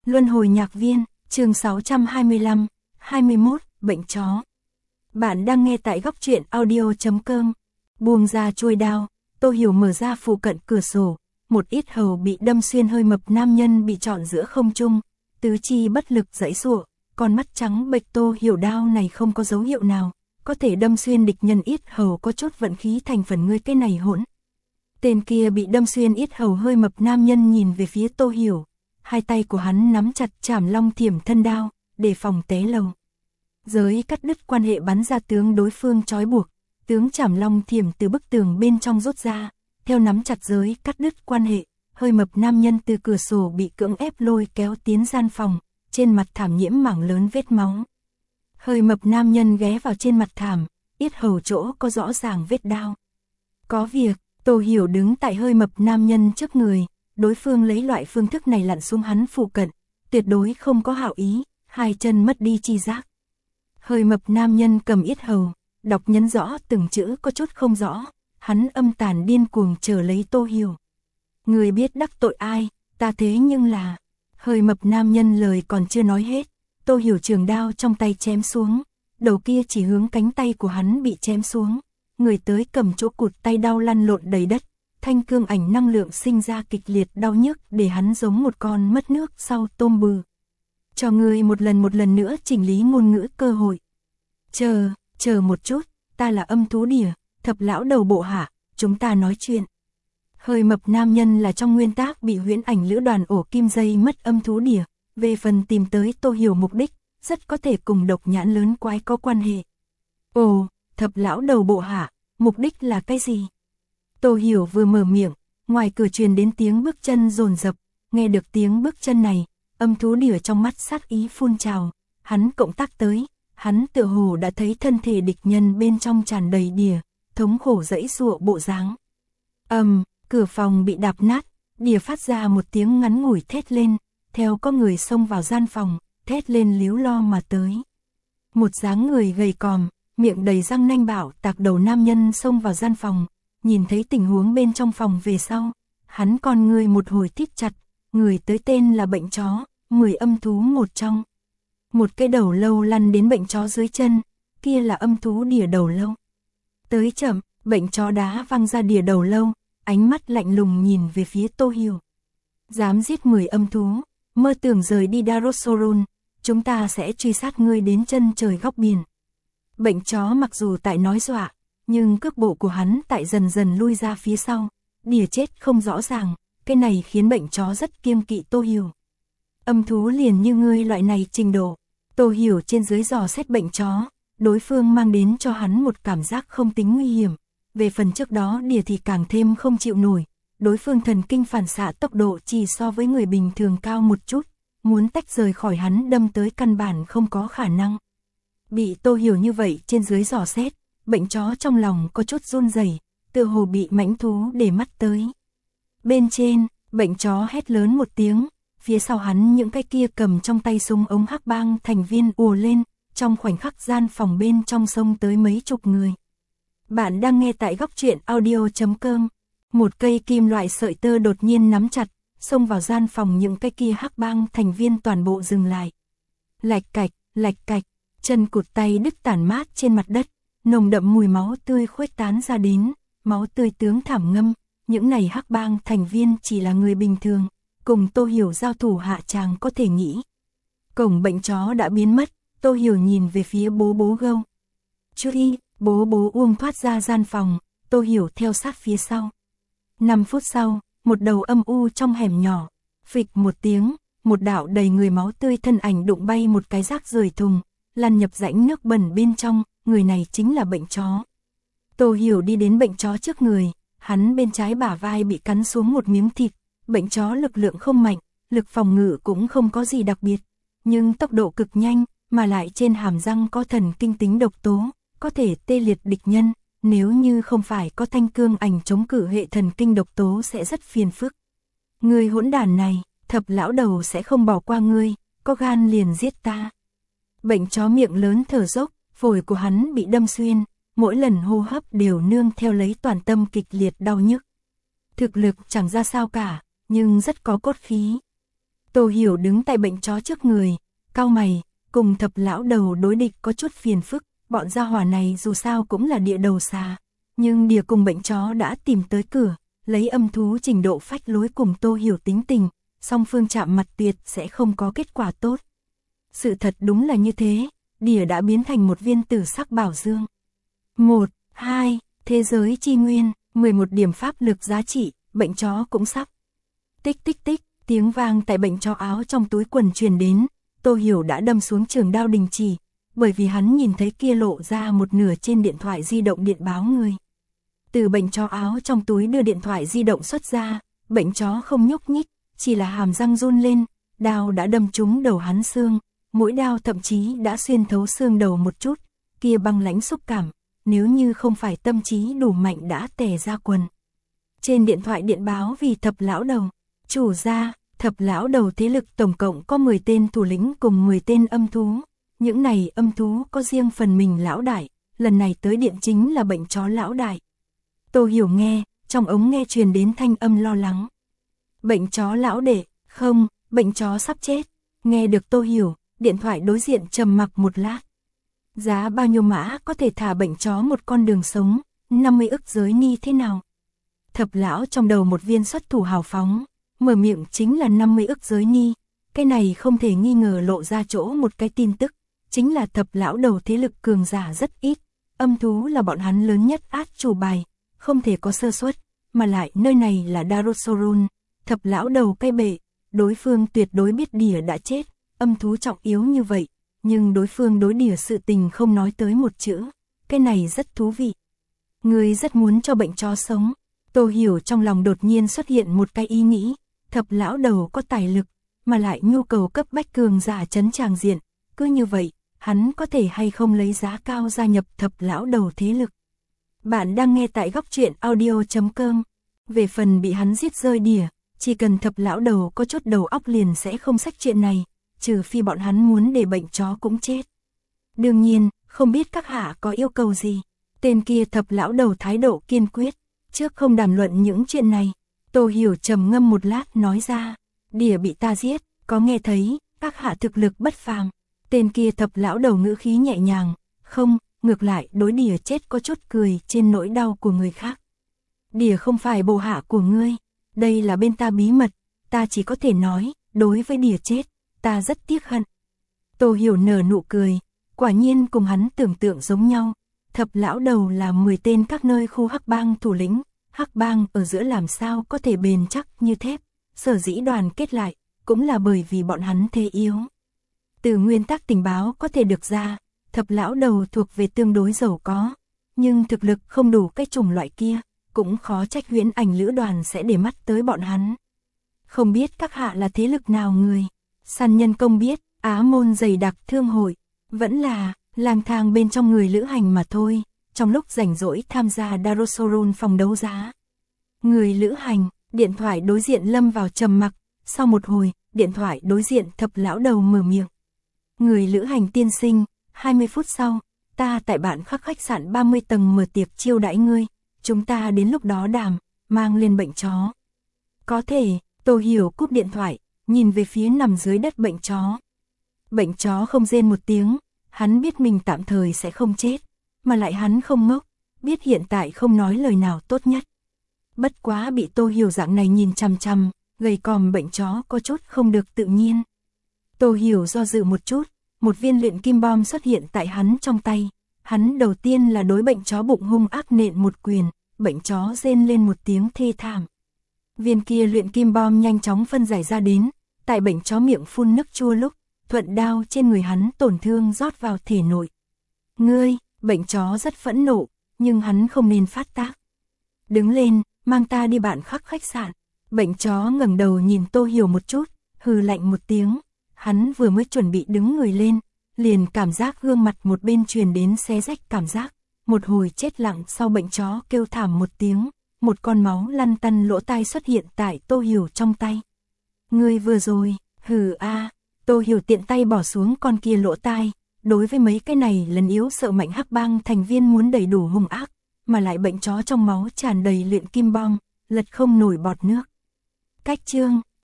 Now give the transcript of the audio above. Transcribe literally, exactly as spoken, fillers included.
Luân hồi nhạc viên, chương sáu trăm hai mươi lăm, hai mươi mốt, bệnh chó. Bạn đang nghe tại góc truyện audio chấm com. Buông ra chuôi đao, Tô Hiểu mở ra phụ cận cửa sổ, một ít hầu bị đâm xuyên hơi mập nam nhân bị trọn giữa không trung, tứ chi bất lực giãy giụa, con mắt trắng bệch. Tô Hiểu đao này không có dấu hiệu nào, có thể đâm xuyên địch nhân. Ít hầu có chút vận khí thành phần ngươi cái này hỗn. Tên kia bị đâm xuyên ít hầu hơi mập nam nhân nhìn về phía Tô Hiểu. Hai tay của hắn nắm chặt Trảm Long Thiểm Thân đao, để phòng té lầu. Giới cắt đứt quan hệ bắn ra tướng đối phương trói buộc, tướng Trảm Long Thiểm từ bức tường bên trong rút ra, theo nắm chặt giới cắt đứt quan hệ, hơi mập nam nhân từ cửa sổ bị cưỡng ép lôi kéo tiến gian phòng, trên mặt thảm nhiễm mảng lớn vết máu. Hơi mập nam nhân ghé vào trên mặt thảm, yết hầu chỗ có rõ ràng vết đao. Có việc, Tô Hiểu đứng tại hơi mập nam nhân trước người. Đối phương lấy loại phương thức này lặn xuống hắn phụ cận, tuyệt đối không có hảo ý, hai chân mất đi chi giác. Hơi mập nam nhân cầm yết hầu, đọc nhấn rõ từng chữ có chút không rõ, hắn âm tàn điên cuồng chờ lấy Tô Hiểu. Người biết đắc tội ai, ta thế nhưng là... Hơi mập nam nhân lời còn chưa nói hết, Tô Hiểu trường đao trong tay chém xuống, đầu kia chỉ hướng cánh tay của hắn bị chém xuống, người tới cầm chỗ cụt tay đau lăn lộn đầy đất. Thanh cương ảnh năng lượng sinh ra kịch liệt đau nhức để hắn giống một con mất nước sau tôm bừ. Cho ngươi một lần một lần nữa chỉnh lý ngôn ngữ cơ hội. Chờ, chờ một chút, ta là âm thú đỉa, thập lão đầu bộ hạ, chúng ta nói chuyện. Hơi mập nam nhân là trong nguyên tác bị huyễn ảnh lữ đoàn ổ kim dây mất âm thú đỉa, về phần tìm tới Tô Hiểu mục đích, rất có thể cùng độc nhãn lớn quái có quan hệ. Ồ, thập lão đầu bộ hạ, mục đích là cái gì? Tô Hiểu vừa mở miệng, ngoài cửa truyền đến tiếng bước chân dồn dập, nghe được tiếng bước chân này, âm thú đỉa trong mắt sát ý phun trào, hắn cộng tác tới, hắn tựa hồ đã thấy thân thể địch nhân bên trong tràn đầy đỉa, thống khổ giãy giụa bộ dáng. Ầm, um, cửa phòng bị đạp nát, đỉa phát ra một tiếng ngắn ngủi thét lên, theo có người xông vào gian phòng, thét lên líu lo mà tới. Một dáng người gầy còm, miệng đầy răng nanh bạo tạc đầu nam nhân xông vào gian phòng. Nhìn thấy tình huống bên trong phòng về sau, hắn con người một hồi thít chặt, người tới tên là bệnh chó, mười âm thú một trong. Một cái đầu lâu lăn đến bệnh chó dưới chân, kia là âm thú đỉa đầu lâu. Tới chậm, bệnh chó đá văng ra đỉa đầu lâu, ánh mắt lạnh lùng nhìn về phía Tô Hiểu. Dám giết mười âm thú, mơ tưởng rời đi Darossorun, chúng ta sẽ truy sát ngươi đến chân trời góc biển. Bệnh chó mặc dù tại nói dọa, nhưng cước bộ của hắn tại dần dần lui ra phía sau, đỉa chết không rõ ràng, cái này khiến bệnh chó rất kiêng kỵ Tô Hiểu. Âm thú liền như ngươi loại này trình độ, Tô Hiểu trên dưới dò xét bệnh chó, đối phương mang đến cho hắn một cảm giác không tính nguy hiểm, về phần trước đó đỉa thì càng thêm không chịu nổi, đối phương thần kinh phản xạ tốc độ chỉ so với người bình thường cao một chút, muốn tách rời khỏi hắn đâm tới căn bản không có khả năng. Bị Tô Hiểu như vậy trên dưới dò xét, bệnh chó trong lòng có chút run rẩy, tựa hồ bị mãnh thú để mắt tới. Bên trên, bệnh chó hét lớn một tiếng, phía sau hắn những cái kia cầm trong tay súng ống hắc bang thành viên ùa lên, trong khoảnh khắc gian phòng bên trong xông tới mấy chục người. Bạn đang nghe tại góc truyện audio chấm com. Một cây kim loại sợi tơ đột nhiên nắm chặt, xông vào gian phòng, những cái kia hắc bang thành viên toàn bộ dừng lại. Lạch cạch, lạch cạch, chân cụt tay đứt tản mát trên mặt đất. Nồng đậm mùi máu tươi khuếch tán ra đến, máu tươi tướng thảm ngâm, những này hắc bang thành viên chỉ là người bình thường, cùng Tô Hiểu giao thủ hạ tràng có thể nghĩ. Cổng bệnh chó đã biến mất, Tô Hiểu nhìn về phía bố bố gâu. Chui, bố bố uông thoát ra gian phòng, Tô Hiểu theo sát phía sau. Năm phút sau, một đầu âm u trong hẻm nhỏ, phịch một tiếng, một đạo đầy người máu tươi thân ảnh đụng bay một cái rác rưởi thùng, lăn nhập rãnh nước bẩn bên trong. Người này chính là bệnh chó. Tô Hiểu đi đến bệnh chó trước người, hắn bên trái bả vai bị cắn xuống một miếng thịt, bệnh chó lực lượng không mạnh, lực phòng ngự cũng không có gì đặc biệt, nhưng tốc độ cực nhanh, mà lại trên hàm răng có thần kinh tính độc tố, có thể tê liệt địch nhân, nếu như không phải có thanh cương ảnh chống cự hệ thần kinh độc tố sẽ rất phiền phức. Người hỗn đản này, thập lão đầu sẽ không bỏ qua ngươi, có gan liền giết ta. Bệnh chó miệng lớn thở dốc. Phổi của hắn bị đâm xuyên, mỗi lần hô hấp đều nương theo lấy toàn tâm kịch liệt đau nhức. Thực lực chẳng ra sao cả, nhưng rất có cốt khí. Tô Hiểu đứng tại bệnh chó trước người, cau mày, cùng Thập lão đầu đối địch có chút phiền phức, bọn gia hỏa này dù sao cũng là địa đầu xà, nhưng Đìa cùng bệnh chó đã tìm tới cửa, lấy âm thú trình độ phách lối cùng Tô Hiểu tính tình, song phương chạm mặt tuyệt sẽ không có kết quả tốt. Sự thật đúng là như thế, Đìa đã biến thành một viên tử sắc bảo dương. Một, hai, thế giới chi nguyên, mười một điểm pháp lực giá trị, bệnh chó cũng sắp. Tích tích tích, tiếng vang tại bệnh chó áo trong túi quần truyền đến, Tô Hiểu đã đâm xuống trường đao đình chỉ, bởi vì hắn nhìn thấy kia lộ ra một nửa trên điện thoại di động điện báo người. Từ bệnh chó áo trong túi đưa điện thoại di động xuất ra, bệnh chó không nhúc nhích, chỉ là hàm răng run lên, đao đã đâm trúng đầu hắn xương, mũi đao thậm chí đã xuyên thấu xương đầu một chút, kia băng lãnh xúc cảm, nếu như không phải tâm trí đủ mạnh đã tè ra quần. Trên điện thoại điện báo vì Thập lão đầu, chủ gia, Thập lão đầu thế lực tổng cộng có mười tên thủ lĩnh cùng mười tên âm thú, những này âm thú có riêng phần mình lão đại, lần này tới điện chính là bệnh chó lão đại. Tô Hiểu nghe, trong ống nghe truyền đến thanh âm lo lắng. Bệnh chó lão đệ, không, bệnh chó sắp chết. Nghe được Tô Hiểu, điện thoại đối diện trầm mặc một lát. Giá bao nhiêu mã có thể thả bệnh chó một con đường sống, năm mươi ức giới ni thế nào? Thập lão trong đầu một viên xuất thủ hào phóng, mở miệng chính là năm mươi ức giới ni. Cái này không thể nghi ngờ lộ ra chỗ một cái tin tức, chính là thập lão đầu thế lực cường giả rất ít, âm thú là bọn hắn lớn nhất át chủ bài, không thể có sơ suất, mà lại nơi này là Darosorun, thập lão đầu cây bệ, đối phương tuyệt đối biết Đìa đã chết, âm thú trọng yếu như vậy, nhưng đối phương đối Đìa sự tình không nói tới một chữ, cái này rất thú vị. Người rất muốn cho bệnh chó sống, Tô Hiểu trong lòng đột nhiên xuất hiện một cái ý nghĩ, thập lão đầu có tài lực, mà lại nhu cầu cấp bách cường giả chấn tràng diện, cứ như vậy, hắn có thể hay không lấy giá cao gia nhập thập lão đầu thế lực. Bạn đang nghe tại góc truyện audio chấm com. Về phần bị hắn giết rơi Đìa, chỉ cần thập lão đầu có chút đầu óc liền sẽ không xách chuyện này, trừ phi bọn hắn muốn để bệnh chó cũng chết. Đương nhiên, không biết các hạ có yêu cầu gì. Tên kia thập lão đầu thái độ kiên quyết, trước không đàm luận những chuyện này. Tô Hiểu trầm ngâm một lát nói ra, Đìa bị ta giết, có nghe thấy, các hạ thực lực bất phàm. Tên kia thập lão đầu ngữ khí nhẹ nhàng, không, ngược lại đối Đìa chết có chút cười trên nỗi đau của người khác. Đìa không phải bộ hạ của ngươi, đây là bên ta bí mật, ta chỉ có thể nói, đối với Đìa chết, ta rất tiếc hận. Tô Hiểu nở nụ cười, quả nhiên cùng hắn tưởng tượng giống nhau, thập lão đầu là mười tên các nơi khu Hắc Bang thủ lĩnh, Hắc Bang ở giữa làm sao có thể bền chắc như thép, sở dĩ đoàn kết lại, cũng là bởi vì bọn hắn thế yếu. Từ nguyên tắc tình báo có thể được ra, thập lão đầu thuộc về tương đối giàu có, nhưng thực lực không đủ cái chủng loại kia, cũng khó trách Huyễn Ảnh lữ đoàn sẽ để mắt tới bọn hắn. Không biết các hạ là thế lực nào người, săn nhân công biết, Á môn dày đặc thương hội, vẫn là lang thang bên trong người lữ hành mà thôi, trong lúc rảnh rỗi tham gia Darosorun phòng đấu giá. Người lữ hành, điện thoại đối diện lâm vào trầm mặc, sau một hồi, điện thoại đối diện thập lão đầu mở miệng. Người lữ hành tiên sinh, hai mươi phút sau, ta tại bạn khắc khách sạn ba mươi tầng mở tiệc chiêu đãi ngươi, chúng ta đến lúc đó đàm, mang lên bệnh chó. Có thể, Tô Hiểu cúp điện thoại, nhìn về phía nằm dưới đất bệnh chó. Bệnh chó không rên một tiếng, hắn biết mình tạm thời sẽ không chết, mà lại hắn không ngốc, biết hiện tại không nói lời nào tốt nhất. Bất quá bị Tô Hiểu dạng này nhìn chằm chằm, gầy còm bệnh chó có chút không được tự nhiên. Tô Hiểu do dự một chút, một viên luyện kim bom xuất hiện tại hắn trong tay. Hắn đầu tiên là đối bệnh chó bụng hung ác nện một quyền, bệnh chó rên lên một tiếng thê thảm. Viên kia luyện kim bom nhanh chóng phân giải ra đến, tại bệnh chó miệng phun nước chua lúc, thuận đao trên người hắn tổn thương rót vào thể nội. Ngươi, bệnh chó rất phẫn nộ, nhưng hắn không nên phát tác. Đứng lên, mang ta đi bạn khắc khách sạn. Bệnh chó ngẩng đầu nhìn Tô Hiểu một chút, hừ lạnh một tiếng. Hắn vừa mới chuẩn bị đứng người lên, liền cảm giác gương mặt một bên truyền đến xé rách cảm giác. Một hồi chết lặng sau bệnh chó kêu thảm một tiếng, một con máu lăn tăn lỗ tai xuất hiện tại Tô Hiểu trong tay. Ngươi vừa rồi, hừ a. Tô Hiểu tiện tay bỏ xuống con kia lỗ tai, đối với mấy cái này lần yếu sợ mạnh Hắc Bang thành viên muốn đầy đủ hung ác, mà lại bệnh chó trong máu tràn đầy luyện kim bom, lật không nổi bọt nước. Cách chương